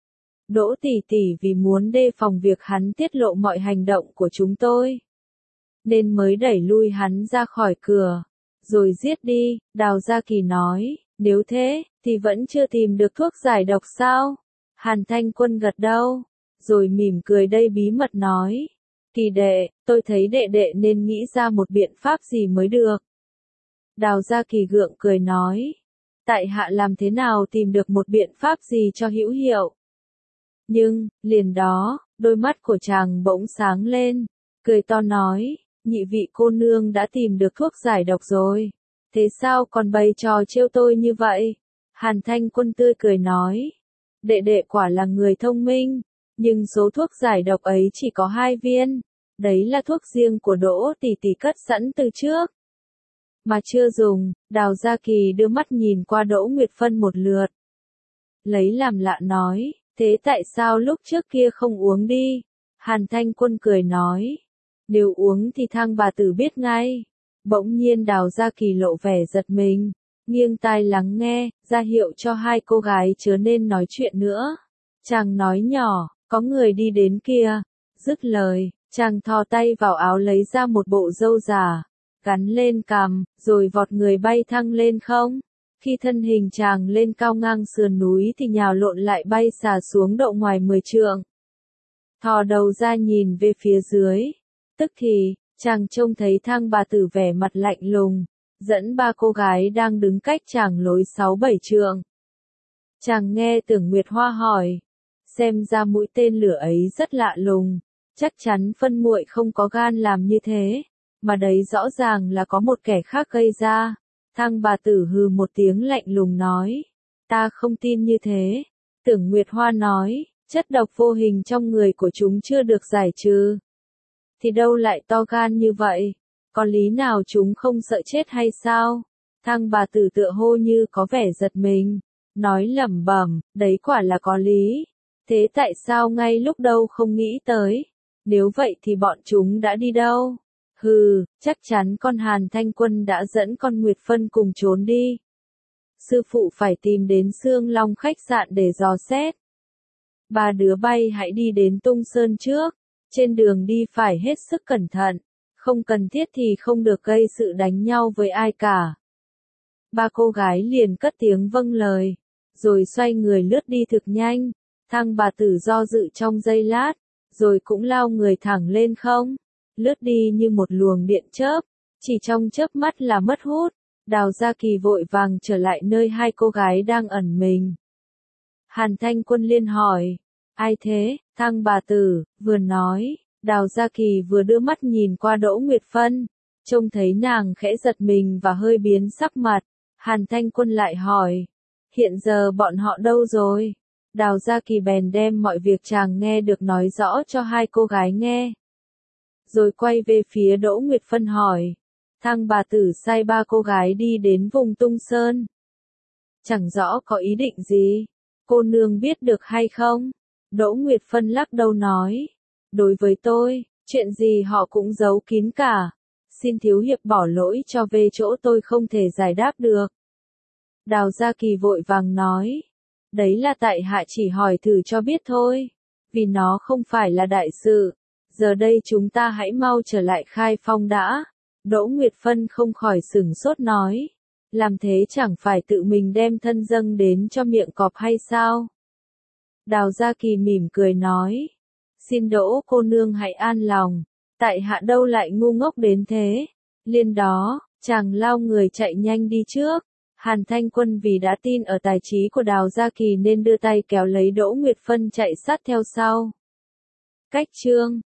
Đỗ tỷ tỷ vì muốn đề phòng việc hắn tiết lộ mọi hành động của chúng tôi, nên mới đẩy lui hắn ra khỏi cửa, rồi giết đi. Đào Gia Kỳ nói, nếu thế, thì vẫn chưa tìm được thuốc giải độc sao? Hàn Thanh Quân gật đầu, rồi mỉm cười đầy bí mật nói, Kỳ đệ, tôi thấy đệ đệ nên nghĩ ra một biện pháp gì mới được. Đào Gia Kỳ gượng cười nói, tại hạ làm thế nào tìm được một biện pháp gì cho hữu hiệu? Nhưng, liền đó, đôi mắt của chàng bỗng sáng lên, cười to nói, nhị vị cô nương đã tìm được thuốc giải độc rồi, thế sao còn bày trò trêu tôi như vậy? Hàn Thanh Quân tươi cười nói, đệ đệ quả là người thông minh, nhưng số thuốc giải độc ấy chỉ có hai viên, đấy là thuốc riêng của Đỗ tỷ tỷ cất sẵn từ trước, mà chưa dùng. Đào Gia Kỳ đưa mắt nhìn qua Đỗ Nguyệt Phân một lượt, lấy làm lạ nói, thế tại sao lúc trước kia không uống đi? Hàn Thanh Quân cười nói, nếu uống thì Thang bà tử biết ngay. Bỗng nhiên Đào Gia Kỳ lộ vẻ giật mình, nghiêng tai lắng nghe, ra hiệu cho hai cô gái chớ nên nói chuyện nữa. Chàng nói nhỏ, có người đi đến kia. Dứt lời, chàng thò tay vào áo lấy ra một bộ râu giả, gắn lên cằm, rồi vọt người bay thăng lên không. Khi thân hình chàng lên cao ngang sườn núi thì nhào lộn lại bay xà xuống độ ngoài mười trượng. Thò đầu ra nhìn về phía dưới. Tức thì, chàng trông thấy Thang bà tử vẻ mặt lạnh lùng, dẫn ba cô gái đang đứng cách chàng lối sáu bảy trượng. Chàng nghe Tưởng Nguyệt Hoa hỏi, xem ra mũi tên lửa ấy rất lạ lùng, chắc chắn phân muội không có gan làm như thế, mà đấy rõ ràng là có một kẻ khác gây ra. Thang bà tử hừ một tiếng lạnh lùng nói, ta không tin như thế. Tưởng Nguyệt Hoa nói, chất độc vô hình trong người của chúng chưa được giải trừ, thì đâu lại to gan như vậy, có lý nào chúng không sợ chết hay sao? Thang bà tử tựa hô như có vẻ giật mình, nói lẩm bẩm, đấy quả là có lý, thế tại sao ngay lúc đâu không nghĩ tới, nếu vậy thì bọn chúng đã đi đâu? Hừ, chắc chắn con Hàn Thanh Quân đã dẫn con Nguyệt Phân cùng trốn đi. Sư phụ phải tìm đến Sương Long khách sạn để dò xét. Ba đứa bay hãy đi đến Tung Sơn trước, trên đường đi phải hết sức cẩn thận, không cần thiết thì không được gây sự đánh nhau với ai cả. Ba cô gái liền cất tiếng vâng lời, rồi xoay người lướt đi thực nhanh. Thang bà tử do dự trong giây lát, rồi cũng lao người thẳng lên không, lướt đi như một luồng điện chớp, chỉ trong chớp mắt là mất hút. Đào Gia Kỳ vội vàng trở lại nơi hai cô gái đang ẩn mình. Hàn Thanh Quân liên hỏi, ai thế? Thang bà tử vừa nói, Đào Gia Kỳ vừa đưa mắt nhìn qua Đỗ Nguyệt Phân, trông thấy nàng khẽ giật mình và hơi biến sắc mặt. Hàn Thanh Quân lại hỏi, hiện giờ bọn họ đâu rồi? Đào Gia Kỳ bèn đem mọi việc chàng nghe được nói rõ cho hai cô gái nghe. Rồi quay về phía Đỗ Nguyệt Phân hỏi, Thang bà tử sai ba cô gái đi đến vùng Tung Sơn. Chẳng rõ có ý định gì, cô nương biết được hay không? Đỗ Nguyệt Phân lắc đầu nói, đối với tôi, chuyện gì họ cũng giấu kín cả, xin thiếu hiệp bỏ lỗi cho về chỗ tôi không thể giải đáp được. Đào Gia Kỳ vội vàng nói, đấy là tại hạ chỉ hỏi thử cho biết thôi, vì nó không phải là đại sự, giờ đây chúng ta hãy mau trở lại Khai Phong đã. Đỗ Nguyệt Phân không khỏi sửng sốt nói, làm thế chẳng phải tự mình đem thân dâng đến cho miệng cọp hay sao? Đào Gia Kỳ mỉm cười nói, xin Đỗ cô nương hãy an lòng, tại hạ đâu lại ngu ngốc đến thế. Liên đó, chàng lao người chạy nhanh đi trước. Hàn Thanh Quân vì đã tin ở tài trí của Đào Gia Kỳ nên đưa tay kéo lấy Đỗ Nguyệt Phân chạy sát theo sau. Cách chương